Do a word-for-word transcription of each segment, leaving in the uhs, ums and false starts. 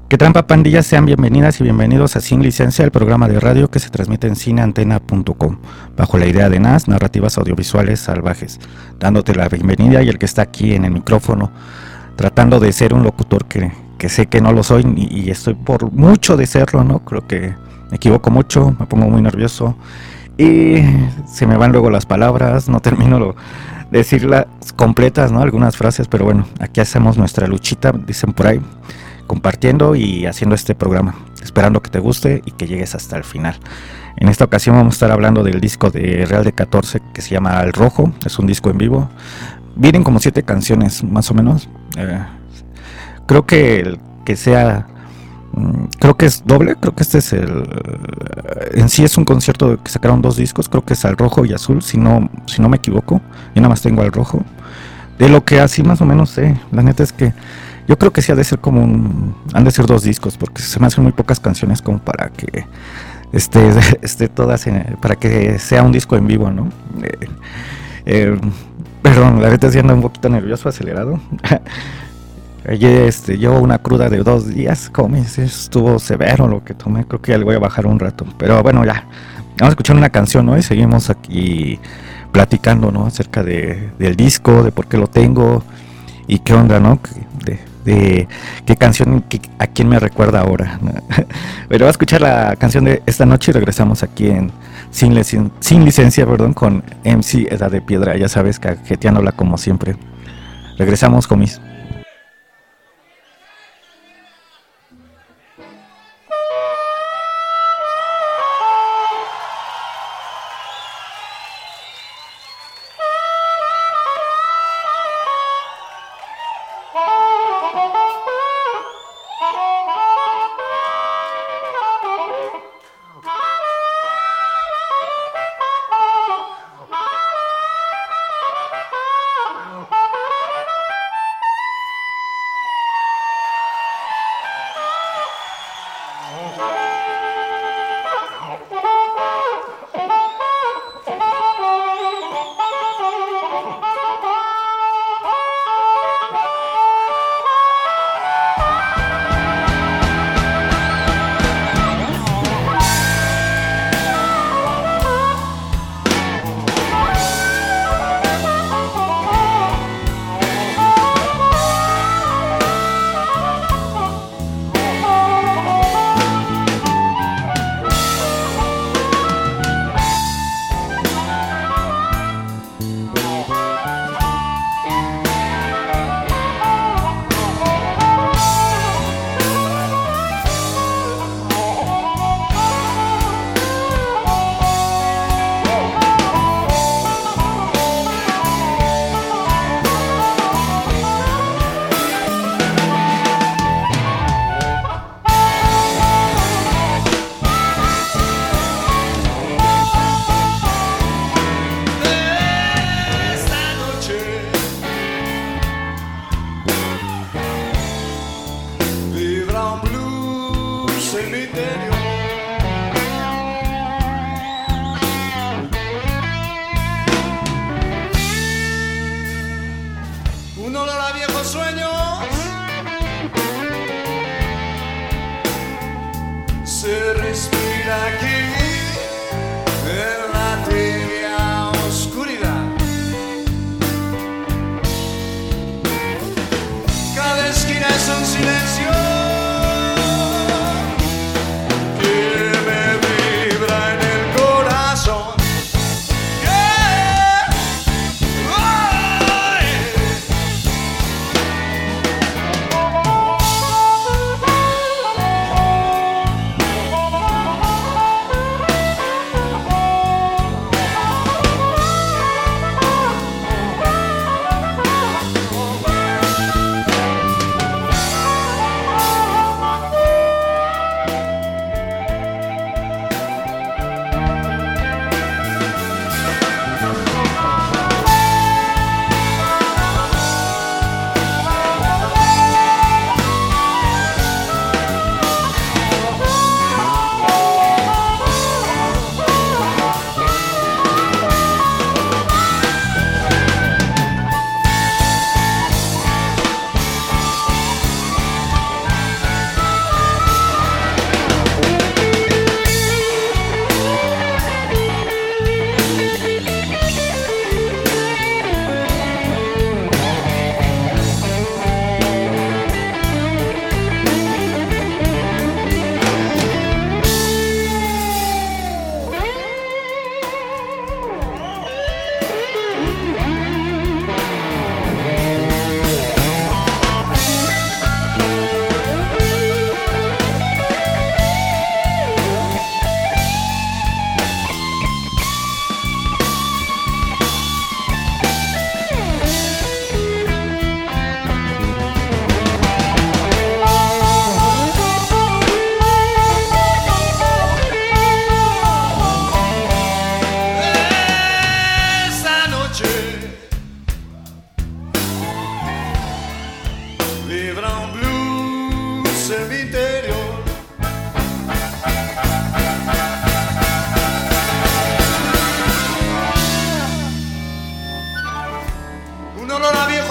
Que trampa pandillas, sean bienvenidas y bienvenidos a Sin Licencia, el programa de radio que se transmite en cineantena punto com, bajo la idea de N A S, Narrativas Audiovisuales Salvajes, dándote la bienvenida y el que está aquí en el micrófono, tratando de ser un locutor que, que sé que no lo soy y, y estoy por mucho de serlo, ¿no? Creo que me equivoco mucho, me pongo muy nervioso y se me van luego las palabras, no termino lo, de decirlas completas, ¿no? Algunas frases, pero bueno, aquí hacemos nuestra luchita, dicen por ahí, compartiendo y haciendo este programa, esperando que te guste y que llegues hasta el final. En esta ocasión vamos a estar hablando del disco de Real de catorce que se llama El Rojo, es un disco en vivo. Vienen como siete canciones más o menos. Eh, creo que el que sea, creo que es doble, creo que este es el, en sí es un concierto que sacaron dos discos, creo que es Al Rojo y Azul, si no, si no me equivoco. Yo nada más tengo Al Rojo. De lo que así más o menos sé, la neta es que yo creo que sí ha de ser como un, han de ser dos discos, porque se me hacen muy pocas canciones como para que esté, esté todas, en, para que sea un disco en vivo, ¿no? Eh, eh, perdón, la neta sí anda un poquito nervioso, acelerado. Ayer este, llevo una cruda de dos días, como me dices, estuvo severo lo que tomé, creo que ya le voy a bajar un rato, pero bueno, ya, vamos a escuchar una canción, ¿no? Y seguimos aquí platicando, ¿no? Acerca de, del disco, de por qué lo tengo y qué onda, ¿no? De, de qué canción, qué, a quién me recuerda ahora, ¿no? Pero voy a escuchar la canción de esta noche y regresamos aquí en Sin, Licen- Sin Licencia, perdón, con M C Edad de Piedra, ya sabes, cajeteándola como siempre. Regresamos con mis...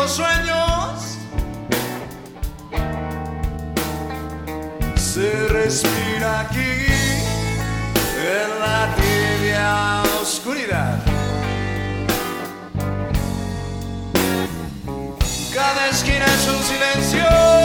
los sueños se respira aquí en la tibia oscuridad. Cada esquina es un silencio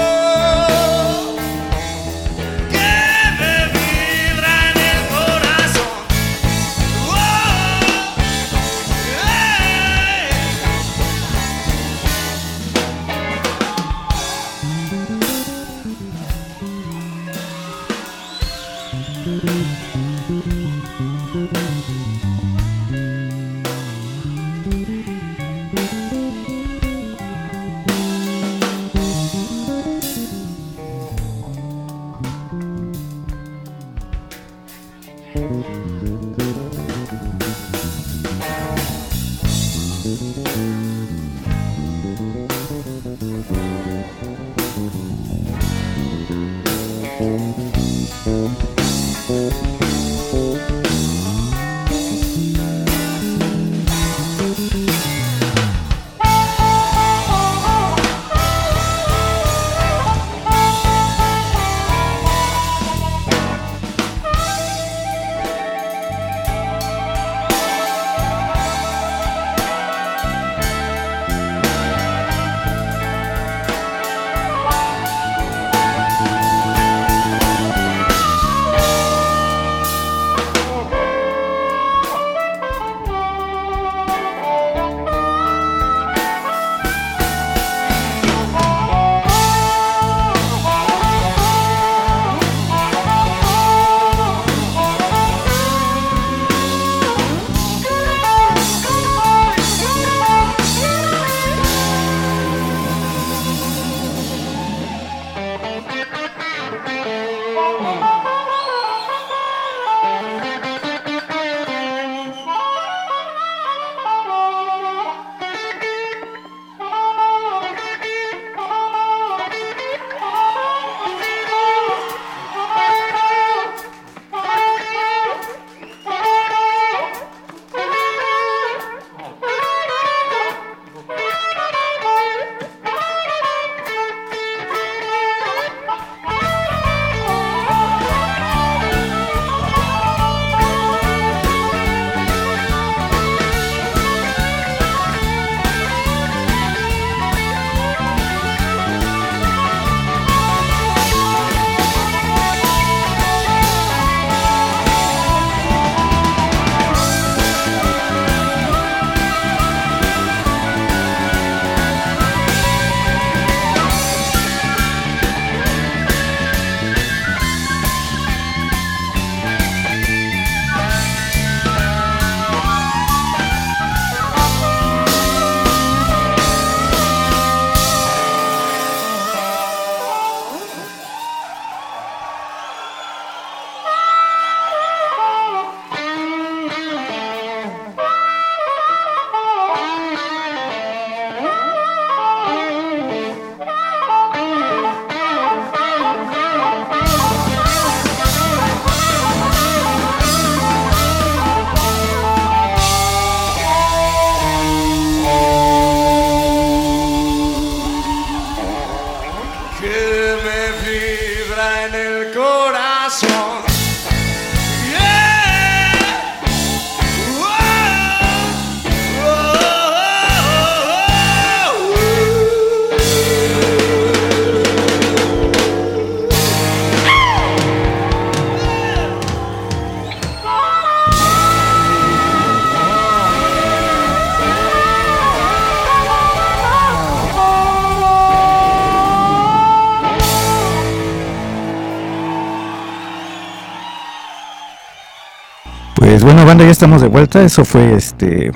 Pues bueno, banda, ya estamos de vuelta. Eso fue este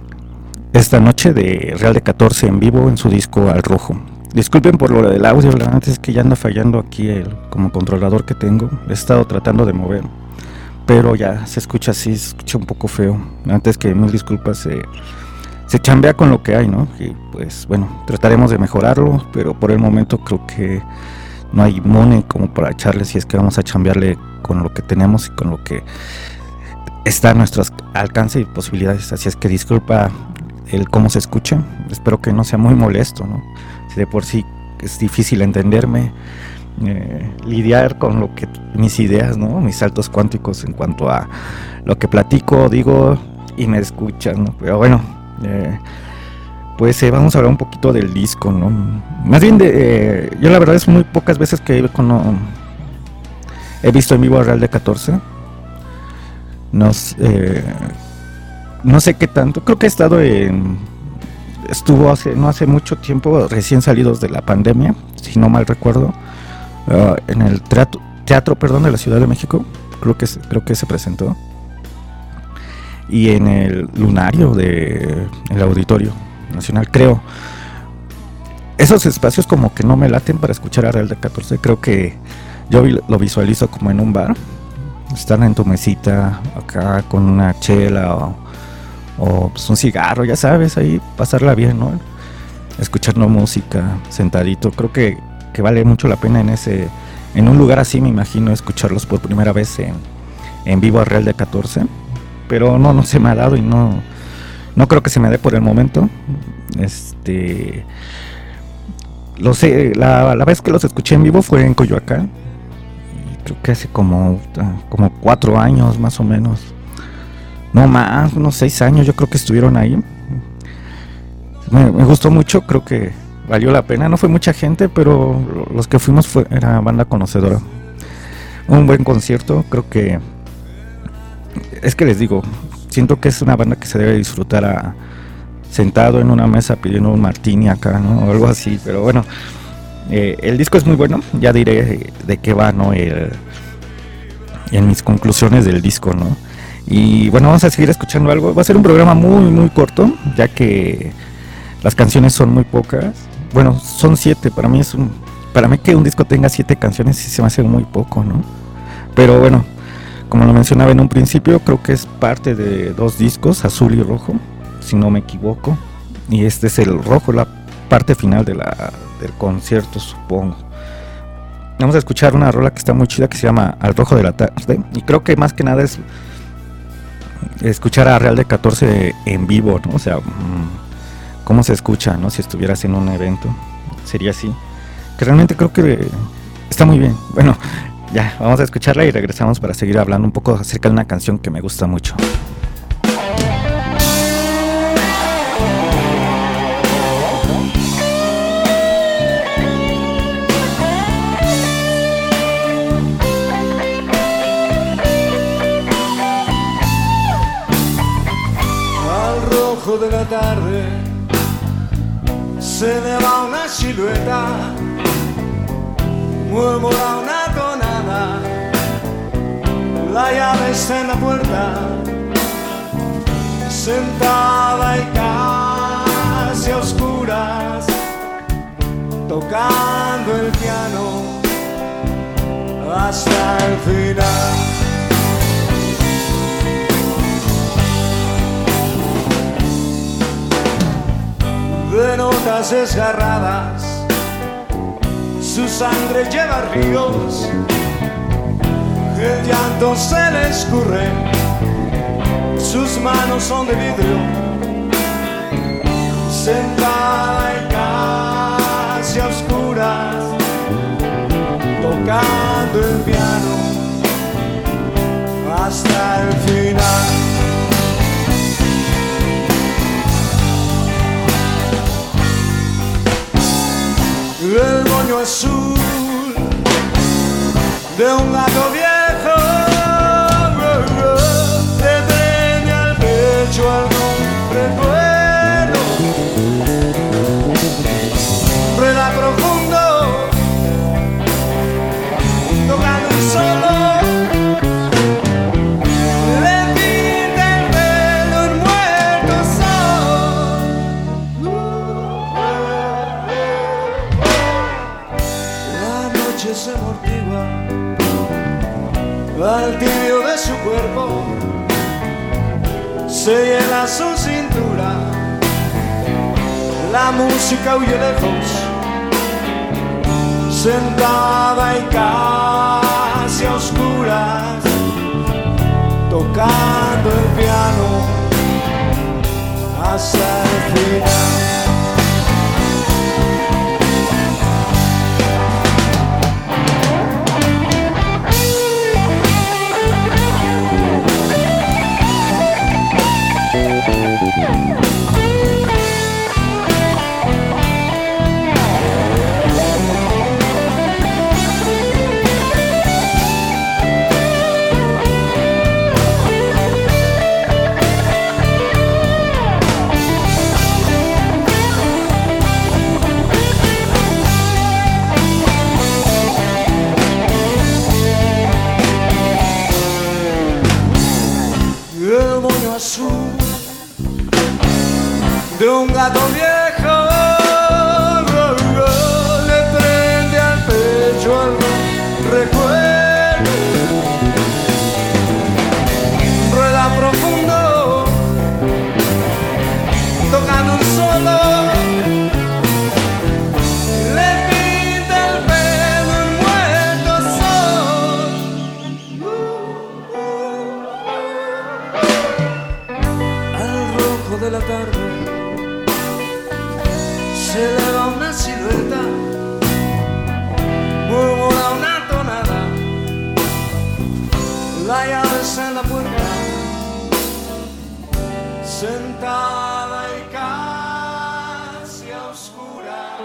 esta noche de Real de catorce en vivo en su disco Al Rojo. Disculpen por lo del audio, la verdad es que ya anda fallando aquí el como controlador que tengo. He estado tratando de mover, pero ya se escucha así, se escucha un poco feo. Antes que mil disculpas, eh, se chambea con lo que hay, ¿no? Y pues bueno, trataremos de mejorarlo, pero por el momento creo que no hay money como para echarle, si es que vamos a chambearle con lo que tenemos y con lo que está a nuestro alcance y posibilidades. Así es que disculpa el cómo se escuche. Espero que no sea muy molesto, ¿no? Si de por sí es difícil entenderme, eh, lidiar con lo que mis ideas, ¿no? Mis saltos cuánticos en cuanto a lo que platico, digo y me escuchan, ¿no? Pero bueno, eh, pues eh, vamos a hablar un poquito del disco, ¿no? Más bien de, eh, yo la verdad es muy pocas veces que he, con, he visto en vivo a Real de catorce. No, eh, no sé qué tanto, creo que he estado en, estuvo hace, no hace mucho tiempo, recién salidos de la pandemia, si no mal recuerdo, uh, en el teatro, teatro perdón, de la Ciudad de México, creo que, creo que se presentó, y en el Lunario de el Auditorio Nacional, creo. Esos espacios como que no me laten para escuchar a Real de catorce, creo que yo lo visualizo como en un bar, estar en tu mesita acá con una chela o, o pues un cigarro, ya sabes, ahí pasarla bien, ¿no? Escuchando música, sentadito, creo que, que vale mucho la pena en ese, en un lugar así, me imagino, escucharlos por primera vez en, en vivo a Real de catorce, pero no, no se me ha dado y no, no creo que se me dé por el momento. Este, lo sé, la, la vez que los escuché en vivo fue en Coyoacán, creo que hace como, como cuatro años más o menos, no más, unos seis años yo creo que estuvieron ahí. Me, me gustó mucho, creo que valió la pena, no fue mucha gente, pero los que fuimos fue, era banda conocedora. Un buen concierto, creo que, es que les digo, siento que es una banda que se debe disfrutar a, sentado en una mesa pidiendo un martini acá, ¿no? O algo así, pero bueno, eh, el disco es muy bueno, ya diré de, de qué va, ¿no? El, en mis conclusiones del disco, ¿no? Y bueno, vamos a seguir escuchando algo, va a ser un programa muy, muy corto, ya que las canciones son muy pocas, bueno, son siete, para mí es un, para mí que un disco tenga siete canciones sí se me hace muy poco, ¿no? Pero bueno, como lo mencionaba en un principio, creo que es parte de dos discos, Azul y Rojo, si no me equivoco, y este es el rojo, la parte final de la, del concierto, supongo. Vamos a escuchar una rola que está muy chida que se llama Al Rojo de la Tarde, y creo que más que nada es escuchar a Real de catorce en vivo, ¿no? O sea, cómo se escucha, ¿no? Si estuvieras en un evento, sería así, que realmente creo que está muy bien. Bueno, ya, vamos a escucharla y regresamos para seguir hablando un poco acerca de una canción que me gusta mucho. De la tarde se eleva una silueta, murmura una tonada, la llave está en la puerta, sentada y casi a oscuras, tocando el piano hasta el final. De notas desgarradas, su sangre lleva ríos, el llanto se le escurre, sus manos son de vidrio, sentada y casi a oscuras, tocando el piano hasta el final. El moño azul de un gato viejo le prende al pecho algún recuerdo, rueda profundo, tocando el solo, le pinta el pelo en muerto sol. Se amortigua al tibio de su cuerpo, se llena su cintura, la música huye lejos, sentada y casi a oscuras, tocando el piano hasta el final. De un gato viejo le prende al pecho algún recuerdo, rueda profundo tocando un solo, le pinta el pelo en muerto sol. Al rojo de la tarde se eleva una silueta, murmura una tonada, la llave está en la puerta, sentada y casi a oscuras,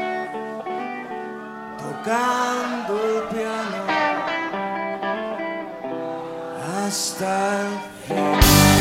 tocando el piano hasta el fin.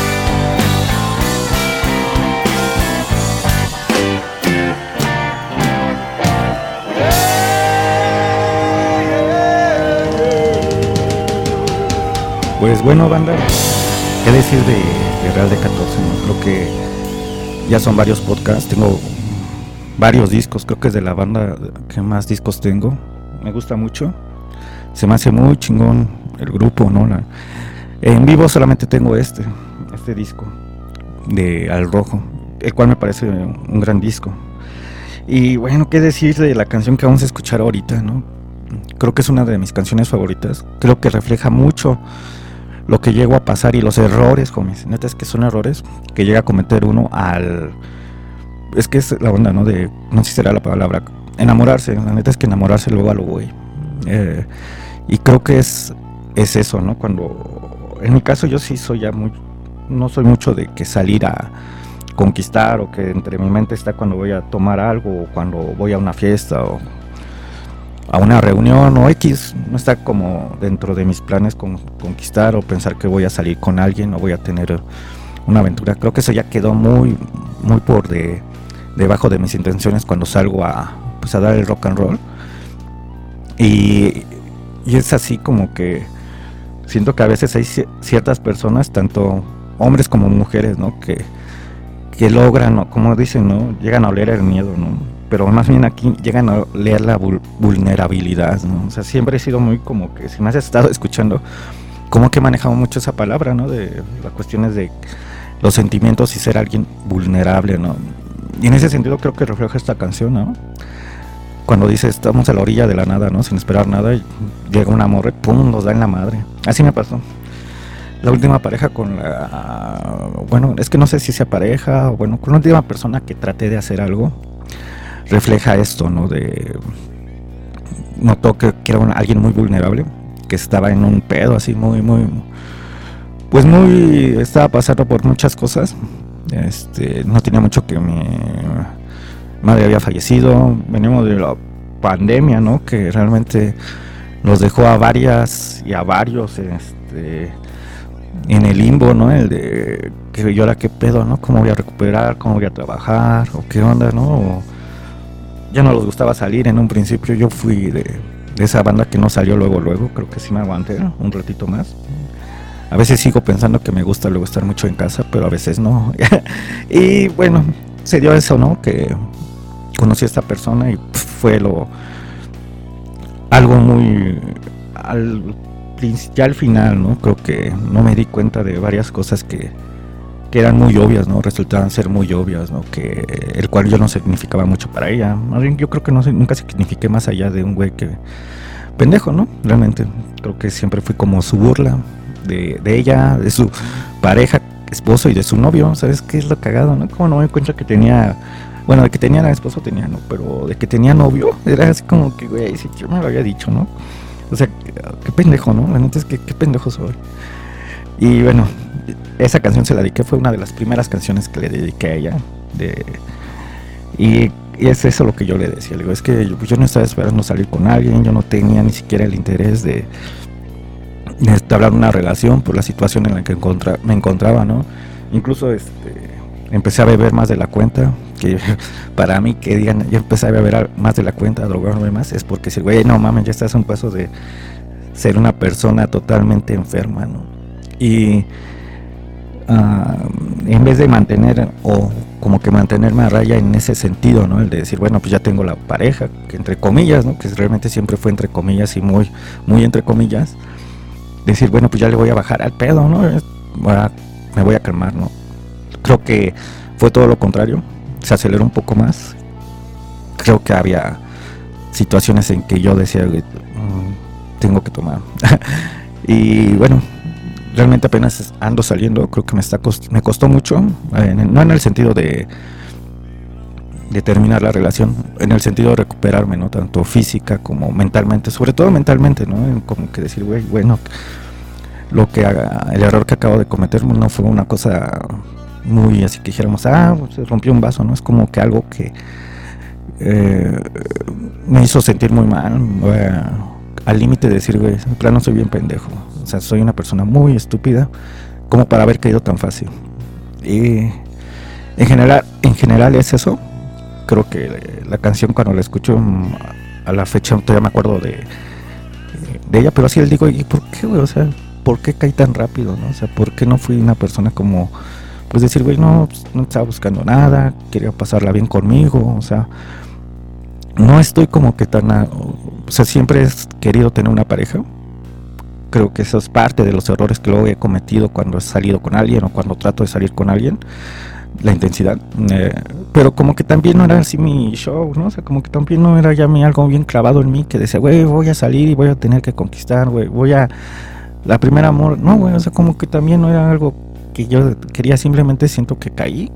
Pues bueno, banda, qué decir de, de Real de catorce, ¿no? Creo que ya son varios podcasts, tengo varios discos, creo que es de la banda que más discos tengo, me gusta mucho, se me hace muy chingón el grupo, ¿no? La, en vivo solamente tengo este, este disco de Al Rojo, el cual me parece un gran disco. Y bueno, qué decir de la canción que vamos a escuchar ahorita, ¿no? Creo que es una de mis canciones favoritas, creo que refleja mucho lo que llego a pasar y los errores, homies. Neta es que son errores que llega a cometer uno al... Es que es la onda, ¿no? De... No sé si será la palabra... Enamorarse. La neta es que enamorarse luego a lo güey. Eh, y creo que es... Es eso, ¿no? Cuando... En mi caso yo sí soy ya muy... No soy mucho de que salir a conquistar o que entre mi mente está cuando voy a tomar algo o cuando voy a una fiesta o... a una reunión o X, no está como dentro de mis planes con, conquistar o pensar que voy a salir con alguien o voy a tener una aventura. Creo que eso ya quedó muy muy por de, debajo de mis intenciones cuando salgo a, pues a dar el rock and roll. Y, y es así como que siento que a veces hay ciertas personas, tanto hombres como mujeres, ¿no? Que, que logran, ¿no? Como dicen, ¿no? Llegan a oler el miedo, ¿no? Pero más bien aquí llegan a leer la vul- vulnerabilidad, ¿no? O sea, siempre he sido muy como que, si me has estado escuchando, como que he manejado mucho esa palabra, ¿no? De las cuestiones de los sentimientos y ser alguien vulnerable, ¿no? Y en ese sentido creo que refleja esta canción, ¿no? Cuando dice, estamos a la orilla de la nada, ¿no? Sin esperar nada, y llega un amor, ¡pum!, nos da en la madre. Así me pasó. La última pareja con la... Bueno, es que no sé si sea pareja, o bueno, con la última persona que traté de hacer algo, refleja esto, ¿no? De... Notó que, que era un, alguien muy vulnerable, que estaba en un pedo así muy, muy... Pues muy... Estaba pasando por muchas cosas. Este, no tenía mucho que mi madre había fallecido. Venimos de la pandemia, ¿no? Que realmente nos dejó a varias y a varios este, en el limbo, ¿no? El de que yo ahora qué pedo, ¿no? ¿Cómo voy a recuperar? ¿Cómo voy a trabajar? ¿O qué onda, no? O, ya no les gustaba salir en un principio. Yo fui de, de esa banda que no salió luego, luego. Creo que sí me aguanté un ratito más. A veces sigo pensando que me gusta luego estar mucho en casa, pero a veces no. Y bueno, se dio eso, ¿no? Que conocí a esta persona y pff, fue lo... Algo muy... Al, ya al final, ¿no? Creo que no me di cuenta de varias cosas que... que eran muy obvias, ¿no? Resultaban ser muy obvias, ¿no? Que el cual yo no significaba mucho para ella. Más bien yo creo que no nunca signifiqué más allá de un güey que... pendejo, ¿no? Realmente creo que siempre fui como su burla de, de ella, de su pareja, esposo y de su novio. ¿Sabes qué es lo cagado, no? Como no me encuentro que tenía, bueno, de que tenía esposo tenía, no, pero de que tenía novio, era así como que, güey, si yo me lo había dicho, ¿no? O sea, qué pendejo, ¿no? La neta es que qué pendejo soy. Y bueno, esa canción se la dediqué, fue una de las primeras canciones que le dediqué a ella. De, y, y es eso lo que yo le decía, le digo, es que yo, yo no estaba esperando salir con alguien, yo no tenía ni siquiera el interés de, de establecer una relación por la situación en la que encontra, me encontraba, ¿no? Incluso este, empecé a beber más de la cuenta, que para mí que digan, yo empecé a beber más de la cuenta, a drogarme más, es porque si, güey, no mames, ya estás a un paso de ser una persona totalmente enferma, ¿no? Y uh, en vez de mantener o como que mantenerme a raya en ese sentido, ¿no? El de decir, bueno, pues ya tengo la pareja, que entre comillas, ¿no? Que realmente siempre fue entre comillas y muy, muy entre comillas. Decir, bueno, pues ya le voy a bajar al pedo, ¿no? Voy a, me voy a calmar, ¿no? Creo que fue todo lo contrario, se aceleró un poco más. Creo que había situaciones en que yo decía, mmm, tengo que tomar. Y bueno, realmente apenas ando saliendo, creo que me está cost- me costó mucho, eh, no en el sentido de de terminar la relación, en el sentido de recuperarme, ¿no? Tanto física como mentalmente, sobre todo mentalmente, ¿no? Como que decir, güey, bueno, lo que haga, el error que acabo de cometer no fue una cosa muy así que dijéramos, ah, se rompió un vaso, ¿no? Es como que algo que eh, me hizo sentir muy mal, eh, al límite de decir, güey, en plano soy bien pendejo, o sea, soy una persona muy estúpida como para haber caído tan fácil. Y en general, en general es eso. Creo que la canción cuando la escucho a la fecha todavía me acuerdo de, de ella, pero así le digo, ¿y por qué, güey? O sea, ¿por qué caí tan rápido, no? O sea, ¿por qué no fui una persona como, pues decir, güey, no, pues, no estaba buscando nada, quería pasarla bien conmigo, o sea, no estoy como que tan, o sea, siempre he querido tener una pareja. Creo que eso es parte de los errores que luego he cometido cuando he salido con alguien o cuando trato de salir con alguien, la intensidad, eh, pero como que también no era así mi show, ¿no? O sea, como que también no era ya mi, algo bien clavado en mí, que decía, güey, voy a salir y voy a tener que conquistar, güey, voy a, la primera amor, no, güey, o sea, como que también no era algo que yo quería, simplemente siento que caí,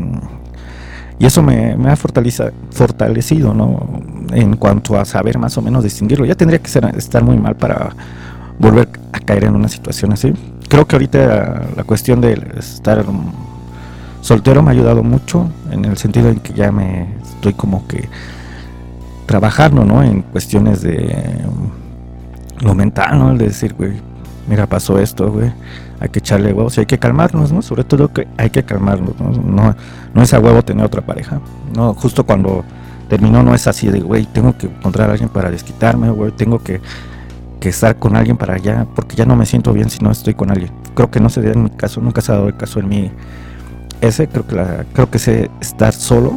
y eso me, me ha fortalecido, ¿no? En cuanto a saber más o menos distinguirlo. Ya tendría que ser, estar muy mal para volver a caer en una situación así. Creo que ahorita la, la cuestión de estar soltero me ha ayudado mucho, en el sentido en que ya me estoy como que trabajando, ¿no? En cuestiones de lo mental, ¿no? El de decir, güey, mira, pasó esto, güey, hay que echarle huevos y hay que calmarnos, ¿no? Sobre todo que hay que calmarnos, ¿no? No, no es a huevo tener otra pareja, no, justo cuando terminó no es así de, güey, tengo que encontrar a alguien para desquitarme, güey, tengo que, que estar con alguien para allá, porque ya no me siento bien si no estoy con alguien. Creo que no se da en mi caso, nunca se ha dado el caso en mí. Ese creo que la, creo que sé estar solo,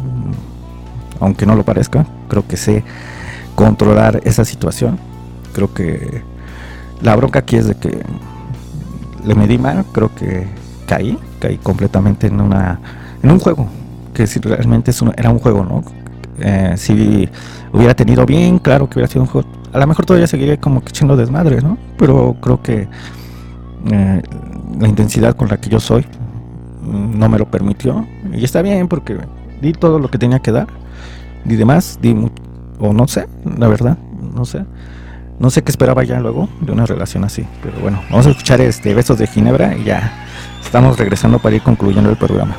aunque no lo parezca. Creo que sé controlar esa situación. Creo que la bronca aquí es de que le medí mal. Creo que caí, caí completamente en una, en un juego que si realmente es un, era un juego, ¿no? Eh, si hubiera tenido bien claro que hubiera sido un juego, a lo mejor todavía seguiría como que echando desmadre, ¿no? Pero creo que eh, la intensidad con la que yo soy no me lo permitió, y está bien porque di todo lo que tenía que dar, di de más, di mu- o no sé, la verdad, no sé, no sé qué esperaba ya luego de una relación así, pero bueno, vamos a escuchar este Besos de Ginebra y ya estamos regresando para ir concluyendo el programa.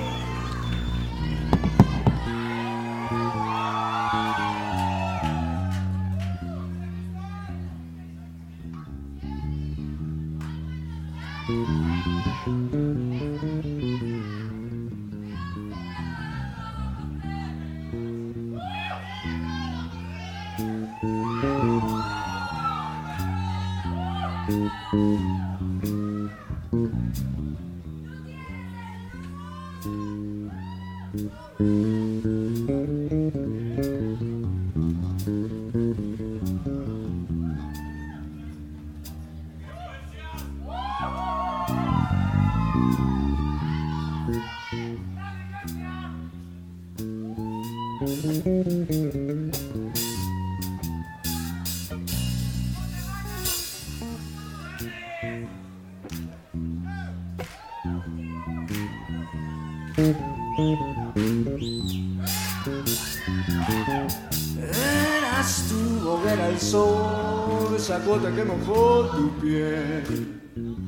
Eras tú o era el sol, esa gota que mojó tu piel.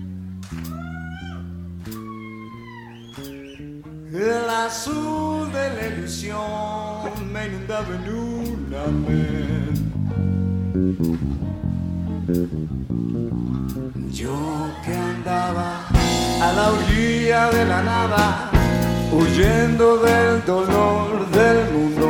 El azul de la ilusión me inundaba en un amén. Yo que andaba a la orilla de la nada, huyendo del dolor del mundo.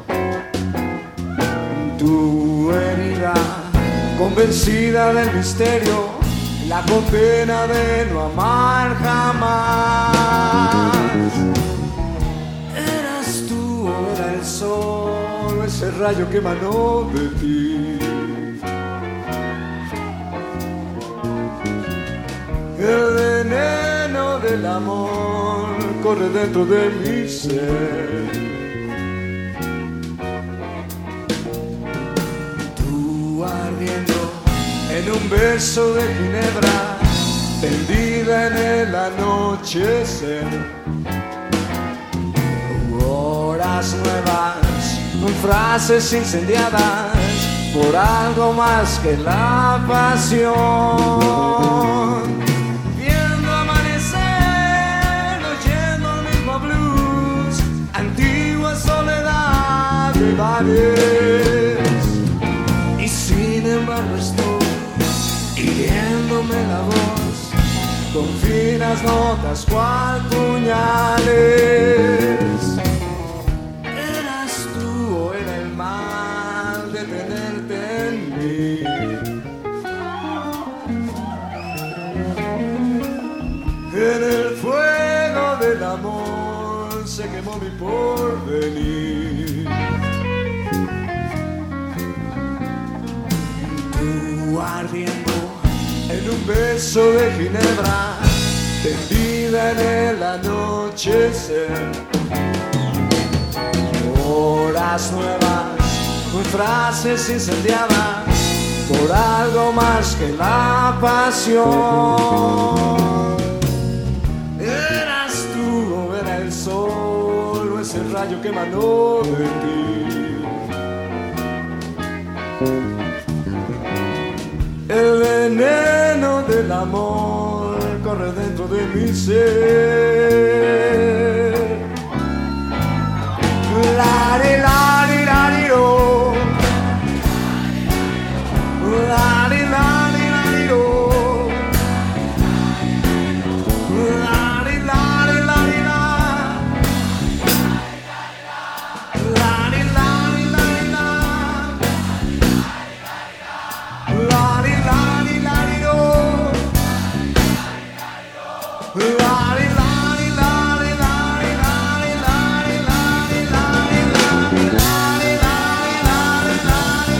Tu herida, convencida del misterio, la condena de no amar jamás. Eras tú o era el sol, ese rayo que emanó de ti. El veneno del amor corre dentro de mi ser. Tú ardiendo en un beso de ginebra, tendida en el anochecer. Horas nuevas, frases incendiadas por algo más que la pasión. Viendo amanecer, oyendo el mismo blues, antigua soledad de bares. Y sin embargo estoy hiriéndome la voz con finas notas cual puñales. ¿Eras tú o era el mal de tenerte en mí? En el fuego del amor se quemó mi porvenir. Tú ardiendo en un beso de ginebra, tendida en el anochecer. Horas nuevas, con frases incendiadas por algo más que la pasión. Eras tú o era el sol o ese rayo que emanó de ti. El veneno del amor corre dentro de mi ser. Lari, lari, lari, oh. Lari, lari, lari, oh. Lari, lari, lari, la. Lari, lari, lari, la. Lari, lari, lari, oh. Lari, lari, lari, lari, lari, lari, lari, lari, lari, lari, lari, lari, lari,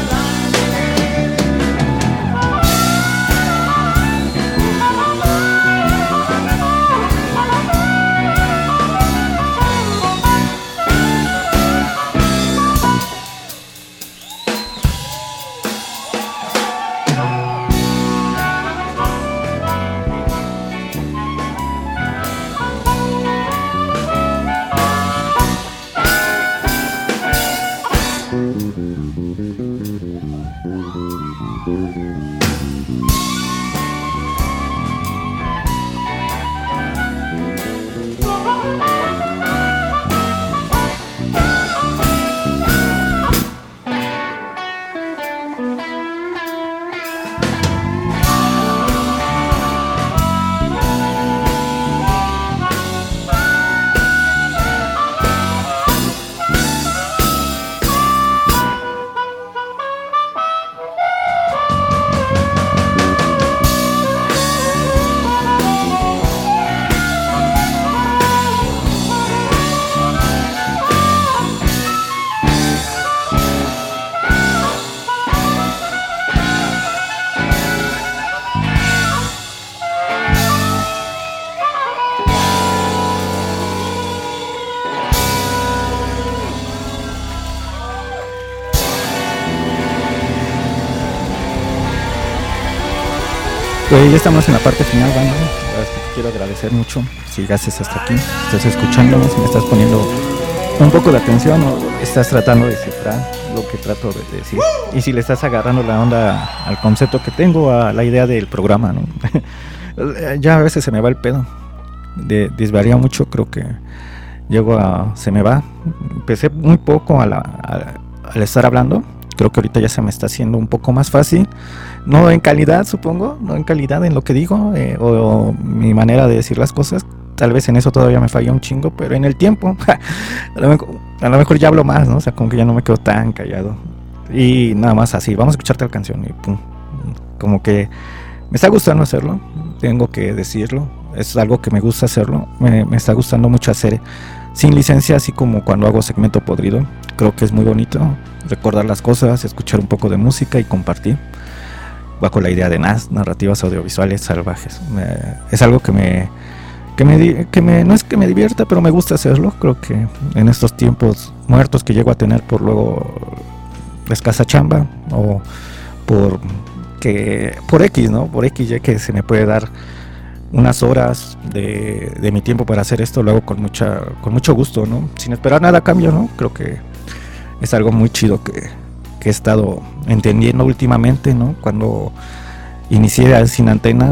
Pues ya estamos en la parte final, banda. quiero agradecer mucho si llegaste hasta aquí, estás escuchándome, si me estás poniendo un poco de atención o estás tratando de descifrar lo que trato de decir, y si le estás agarrando la onda al concepto que tengo, a la idea del programa, ¿no? Ya a veces se me va el pedo, de, desvaría mucho, creo que llego a, se me va, empecé muy poco a la, a, al estar hablando, creo que ahorita ya se me está haciendo un poco más fácil, no en calidad supongo, no en calidad en lo que digo, eh, o, o mi manera de decir las cosas, tal vez en eso todavía me falla un chingo, pero en el tiempo, a, lo mejor, a lo mejor ya hablo más, ¿no? O sea, como que ya no me quedo tan callado, y nada más así, vamos a escucharte la canción, y pum, como que me está gustando hacerlo, tengo que decirlo, es algo que me gusta hacerlo, me, me está gustando mucho hacer sin licencia, así como cuando hago segmento podrido, creo que es muy bonito recordar las cosas, escuchar un poco de música y compartir, bajo la idea de N A S, narrativas audiovisuales salvajes, me, es algo que me, que me, que me, no es que me divierta, pero me gusta hacerlo, creo que en estos tiempos muertos que llego a tener por luego escasa chamba, o por que por X, ¿no? Por X, ya que se me puede dar unas horas de, de mi tiempo para hacer esto, lo hago con mucha, con mucho gusto, ¿no? Sin esperar nada a cambio, ¿no? Creo que es algo muy chido que, que he estado entendiendo últimamente, ¿no? Cuando inicié Sin Antena,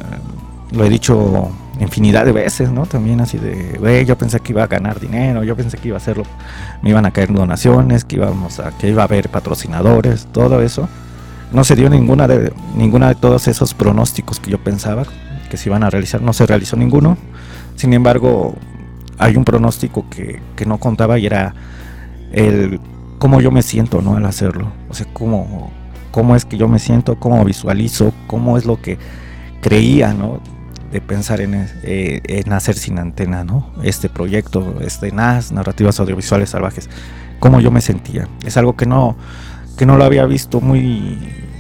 lo he dicho infinidad de veces, ¿no? También así de, güey, yo pensé que iba a ganar dinero, yo pensé que iba a hacerlo, me iban a caer donaciones, que íbamos a, que iba a haber patrocinadores, todo eso. No se dio ninguna de ninguna de todos esos pronósticos que yo pensaba que se iban a realizar, no se realizó ninguno. Sin embargo, hay un pronóstico que, que no contaba, y era el cómo yo me siento, ¿no? Al hacerlo, o sea, cómo, cómo es que yo me siento, cómo visualizo, cómo es lo que creía, ¿no? De pensar en, eh, en hacer Sin Antena, ¿no? Este proyecto, este N A S, narrativas audiovisuales salvajes, cómo yo me sentía. Es algo que no que no lo había visto muy,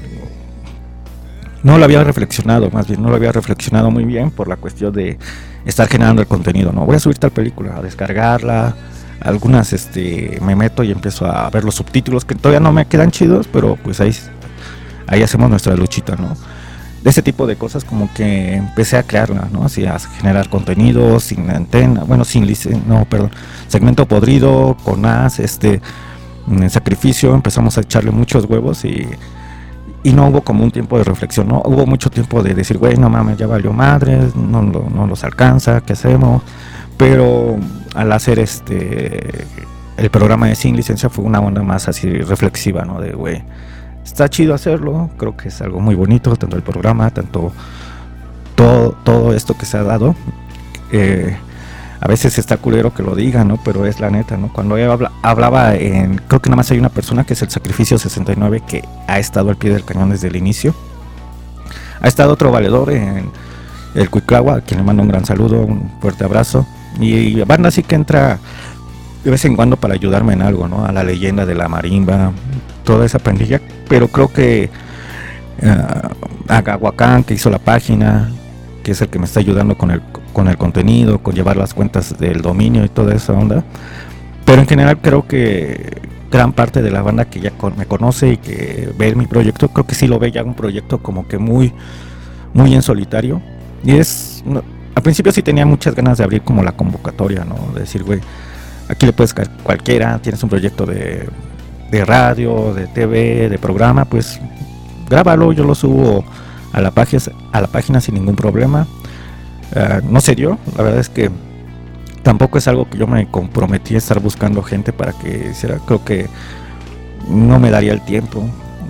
no lo había reflexionado, más bien no lo había reflexionado muy bien por la cuestión de estar generando el contenido, ¿no? Voy a subir tal película, a descargarla, algunas este me meto y empiezo a ver los subtítulos que todavía no me quedan chidos, pero pues ahí, ahí hacemos nuestra luchita, ¿no? De ese tipo de cosas como que empecé a crearla, ¿no? Así a generar contenido sin antena, bueno, sin licencia, no, perdón, segmento podrido, con N A S, este, en sacrificio, empezamos a echarle muchos huevos y, y no hubo como un tiempo de reflexión, ¿no? Hubo mucho tiempo de decir, güey, no mames, ya valió madres, no, no, no los alcanza, ¿qué hacemos? Pero al hacer este el programa de Sin Licencia fue una onda más así reflexiva, ¿no? De, güey, está chido hacerlo, creo que es algo muy bonito, tanto el programa, tanto todo, todo esto que se ha dado. Eh, a veces está culero que lo diga, ¿no? Pero es la neta, ¿no? Cuando yo habla, hablaba en, creo que nada más hay una persona que es el Sacrificio sesenta y nueve, que ha estado al pie del cañón desde el inicio. Ha estado otro valedor en el Cuiclagua, a quien le mando un gran saludo, un fuerte abrazo. Y banda así que entra de vez en cuando para ayudarme en algo, ¿no? A la leyenda de la marimba, toda esa pandilla. Pero creo que uh, a Gahuacán, que hizo la página, que es el que me está ayudando con el, con el contenido, con llevar las cuentas del dominio y toda esa onda. Pero en general creo que gran parte de la banda que ya con, me conoce y que ve mi proyecto, creo que sí lo ve ya un proyecto como que muy, muy en solitario. Y es, no, al principio sí tenía muchas ganas de abrir como la convocatoria, ¿no? De decir, güey, aquí le puedes caer cualquiera, tienes un proyecto de, de radio, de T V, de programa, pues grábalo, yo lo subo a la página, a la página sin ningún problema. Uh, no se dio, la verdad es que tampoco es algo que yo me comprometí a estar buscando gente para que hiciera, creo que no me daría el tiempo.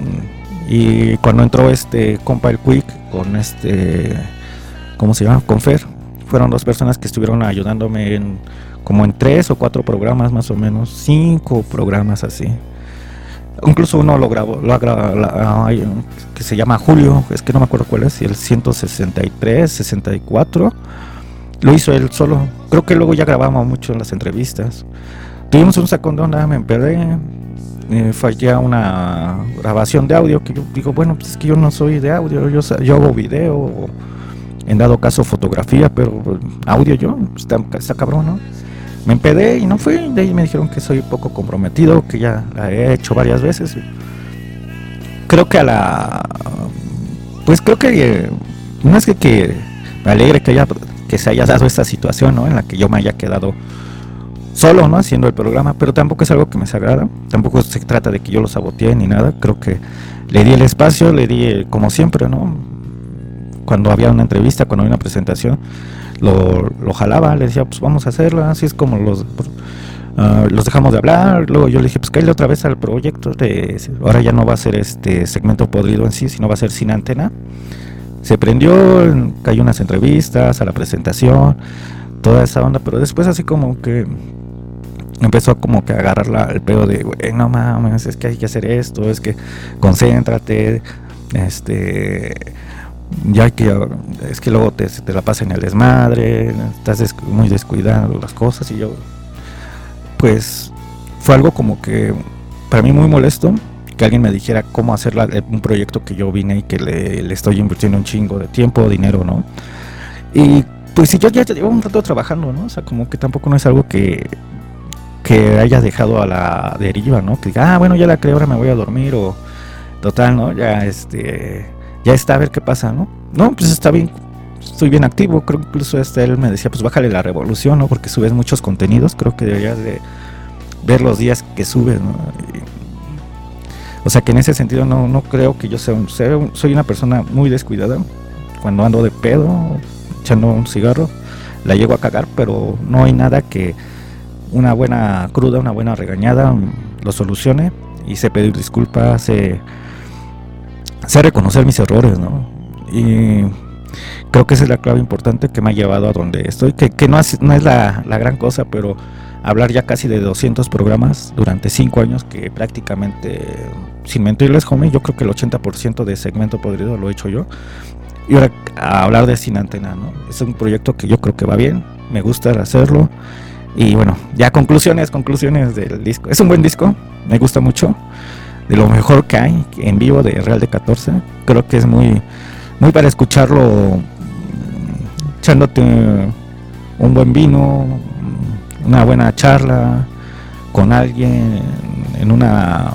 Y cuando entró este compa el Quick con este, ¿cómo se llama? Con Fer, fueron dos personas que estuvieron ayudándome en como en tres o cuatro programas más o menos, cinco programas así. Incluso uno lo grabó, lo ha grabado, la, que se llama Julio, es que no me acuerdo cuál es, el ciento sesenta y tres, sesenta y cuatro, lo hizo él solo. Creo que luego ya grabamos mucho en las entrevistas. Tuvimos un sacón de onda, me empedé, eh, fallé a una grabación de audio, que yo digo, bueno, pues es que yo no soy de audio, yo, yo hago video, en dado caso fotografía, pero audio yo, está, está cabrón, ¿no? Me empedé y no fui, de ahí me dijeron que soy poco comprometido, que ya la he hecho varias veces. Creo que a la... Pues creo que... No es que, que me alegre que haya que se haya dado esta situación, ¿no? En la que yo me haya quedado solo, ¿no? Haciendo el programa, pero tampoco es algo que me desagrada, tampoco se trata de que yo lo saboteé ni nada, creo que le di el espacio, le di el, como siempre, ¿no? Cuando había una entrevista, cuando había una presentación, lo, lo jalaba, le decía, pues vamos a hacerla, así es como los... Uh, los dejamos de hablar, luego yo le dije, pues cállale otra vez al proyecto, de, ahora ya no va a ser este segmento podrido en sí, sino va a ser Sin Antena. Se prendió, cayó unas entrevistas, a la presentación, toda esa onda, pero después así como que empezó como que a agarrar la, el pedo de, güey, no mames, es que hay que hacer esto, es que concéntrate, este... ya hay que, es que luego te, te la pasa en el desmadre, estás des, muy descuidando las cosas, y yo... pues fue algo como que para mí muy molesto que alguien me dijera cómo hacer la, un proyecto que yo vine y que le, le estoy invirtiendo un chingo de tiempo, dinero, ¿no? Y pues si yo ya llevo un rato trabajando, ¿no? O sea, como que tampoco no es algo que, que haya dejado a la deriva, ¿no? Que diga, ah, bueno, ya la creo, ahora me voy a dormir, o total, ¿no? Ya este, ya está, a ver qué pasa, ¿no? No, pues está bien. Estoy bien activo, creo que incluso este él me decía, pues bájale la revolución, ¿no? Porque subes muchos contenidos, creo que deberías de ver los días que subes, ¿no? Y, o sea que en ese sentido no, no creo que yo sea, un, sea un, soy una persona muy descuidada. Cuando ando de pedo, echando un cigarro, la llego a cagar, pero no hay nada que una buena cruda, una buena regañada lo solucione, y sé pedir disculpas, sé, sé reconocer mis errores, ¿no? Y creo que esa es la clave importante que me ha llevado a donde estoy, que, que no, es, no es la, la gran cosa, pero hablar ya casi de doscientos programas durante cinco años, que prácticamente, sin mentirles, homie, yo creo que el ochenta por ciento de segmento podrido lo he hecho yo. Y ahora a hablar de Sin Antena, ¿no? Es un proyecto que yo creo que va bien, me gusta hacerlo. Y bueno, ya conclusiones, conclusiones del disco. Es un buen disco, me gusta mucho, de lo mejor que hay en vivo de Real de catorce. Creo que es muy, muy para escucharlo echándote un buen vino, una buena charla con alguien en una,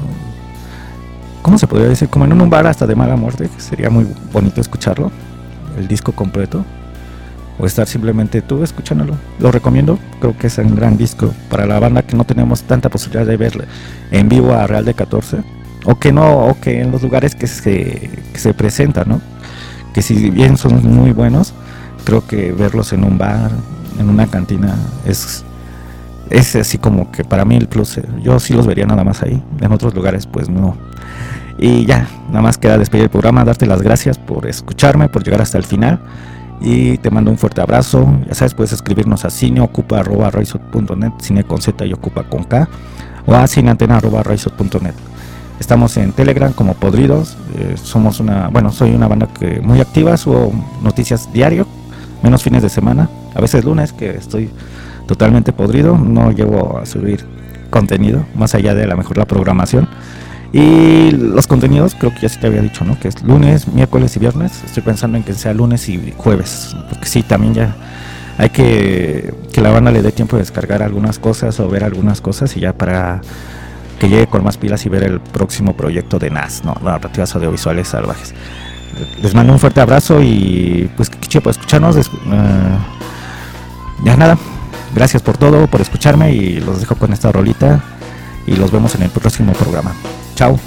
¿cómo se podría decir? Como en un bar hasta de mala muerte, que sería muy bonito escucharlo, el disco completo, o estar simplemente tú escuchándolo. Lo recomiendo, creo que es un gran disco para la banda que no tenemos tanta posibilidad de ver en vivo a Real de catorce, o que no, o que en los lugares que se, que se presentan, ¿no? Que si bien son muy buenos, creo que verlos en un bar, en una cantina, es, es así como que para mí el plus. Yo sí los vería nada más ahí, en otros lugares pues no. Y ya, nada más queda despedir el programa, darte las gracias por escucharme, por llegar hasta el final, y te mando un fuerte abrazo. Ya sabes, puedes escribirnos a cineocupa arroba raizot punto net, cine con Z y ocupa con K, o a cineantena arroba raizot punto net. Estamos en Telegram como Podridos. Eh, somos una, bueno, soy una banda que muy activa, subo noticias diario, menos fines de semana, a veces lunes que estoy totalmente podrido, no llego a subir contenido más allá de a lo mejor la programación. Y los contenidos creo que ya sí te había dicho, ¿no? Que es lunes, miércoles y viernes. Estoy pensando en que sea lunes y jueves, porque sí, también ya hay que que la banda le dé tiempo de descargar algunas cosas o ver algunas cosas, y ya para que llegue con más pilas y ver el próximo proyecto de N A S, ¿no? Narrativas Audiovisuales Salvajes. Les mando un fuerte abrazo y pues qué chido por escucharnos. Uh, ya nada, gracias por todo, por escucharme, y los dejo con esta rolita y los vemos en el próximo programa. Chao.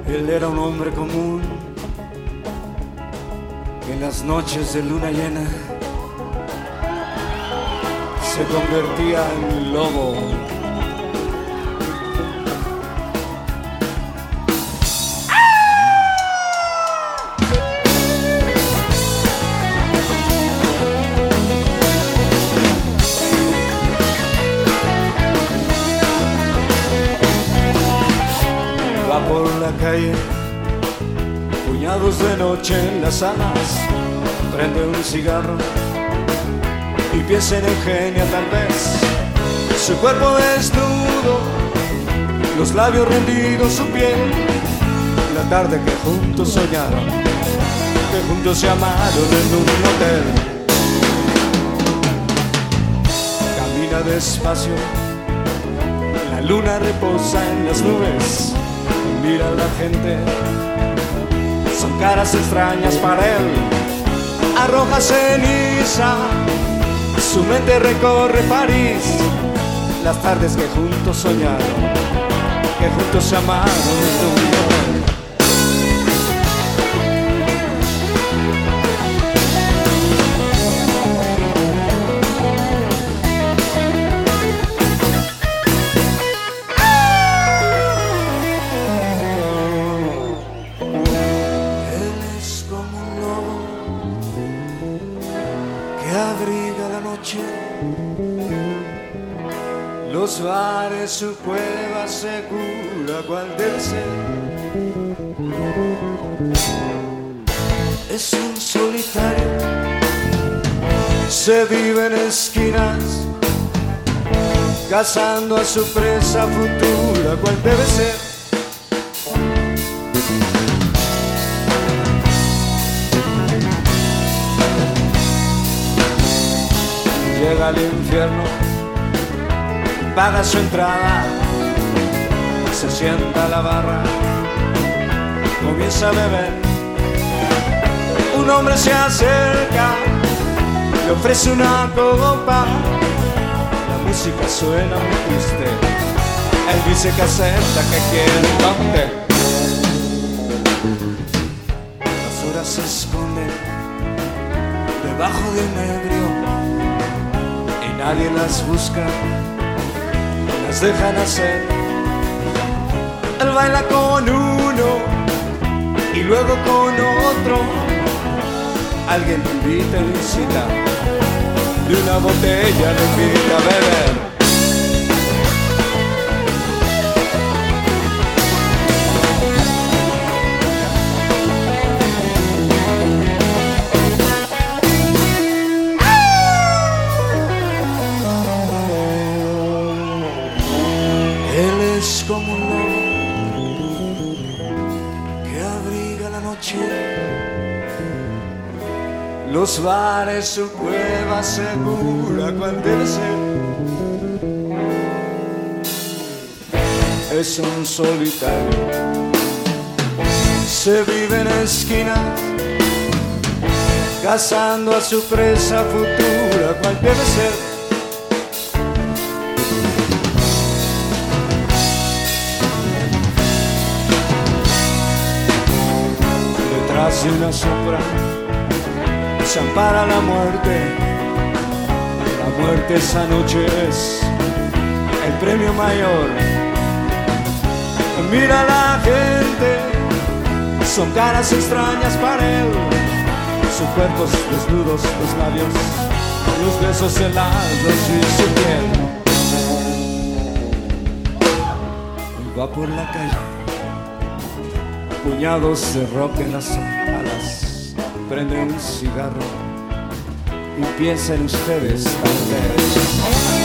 Él era un hombre común que en las noches de luna llena se convertía en lobo. Va por la calle, puñados de noche en las alas, prende un cigarro y piensa en Eugenia tal vez. Su cuerpo desnudo, los labios rendidos, su piel. La tarde que juntos soñaron, que juntos se amaron en un hotel. Camina despacio, la luna reposa en las nubes. Mira a la gente, son caras extrañas para él. Arroja ceniza, su mente recorre París. Las tardes que juntos soñaron, que juntos se amaron en un hotel. Los bares, su cueva segura, cual debe ser. Es un solitario, se vive en esquinas, cazando a su presa futura, cual debe ser. Llega al infierno, paga su entrada, se sienta a la barra, comienza a beber. Un hombre se acerca, le ofrece una copa. La música suena muy triste, él dice que acepta, que quiere un cóctel. Las horas se esconden debajo de un ebrio y nadie las busca, las dejan hacer. Él baila con uno y luego con otro. Alguien le invita, le incita, de una botella le invita a beber. Como un lobo que abriga la noche, los bares, su cueva segura, cual debe ser. Es un solitario, se vive en esquinas, cazando a su presa futura, cual debe ser. Hace una sombra, se ampara la muerte. La muerte esa noche es el premio mayor. Mira a la gente, son caras extrañas para él. Sus cuerpos desnudos, los labios, los besos helados y su piel. Y va por la calle, puñados de rock en las alas, prende un cigarro y piensa en ustedes tal vez.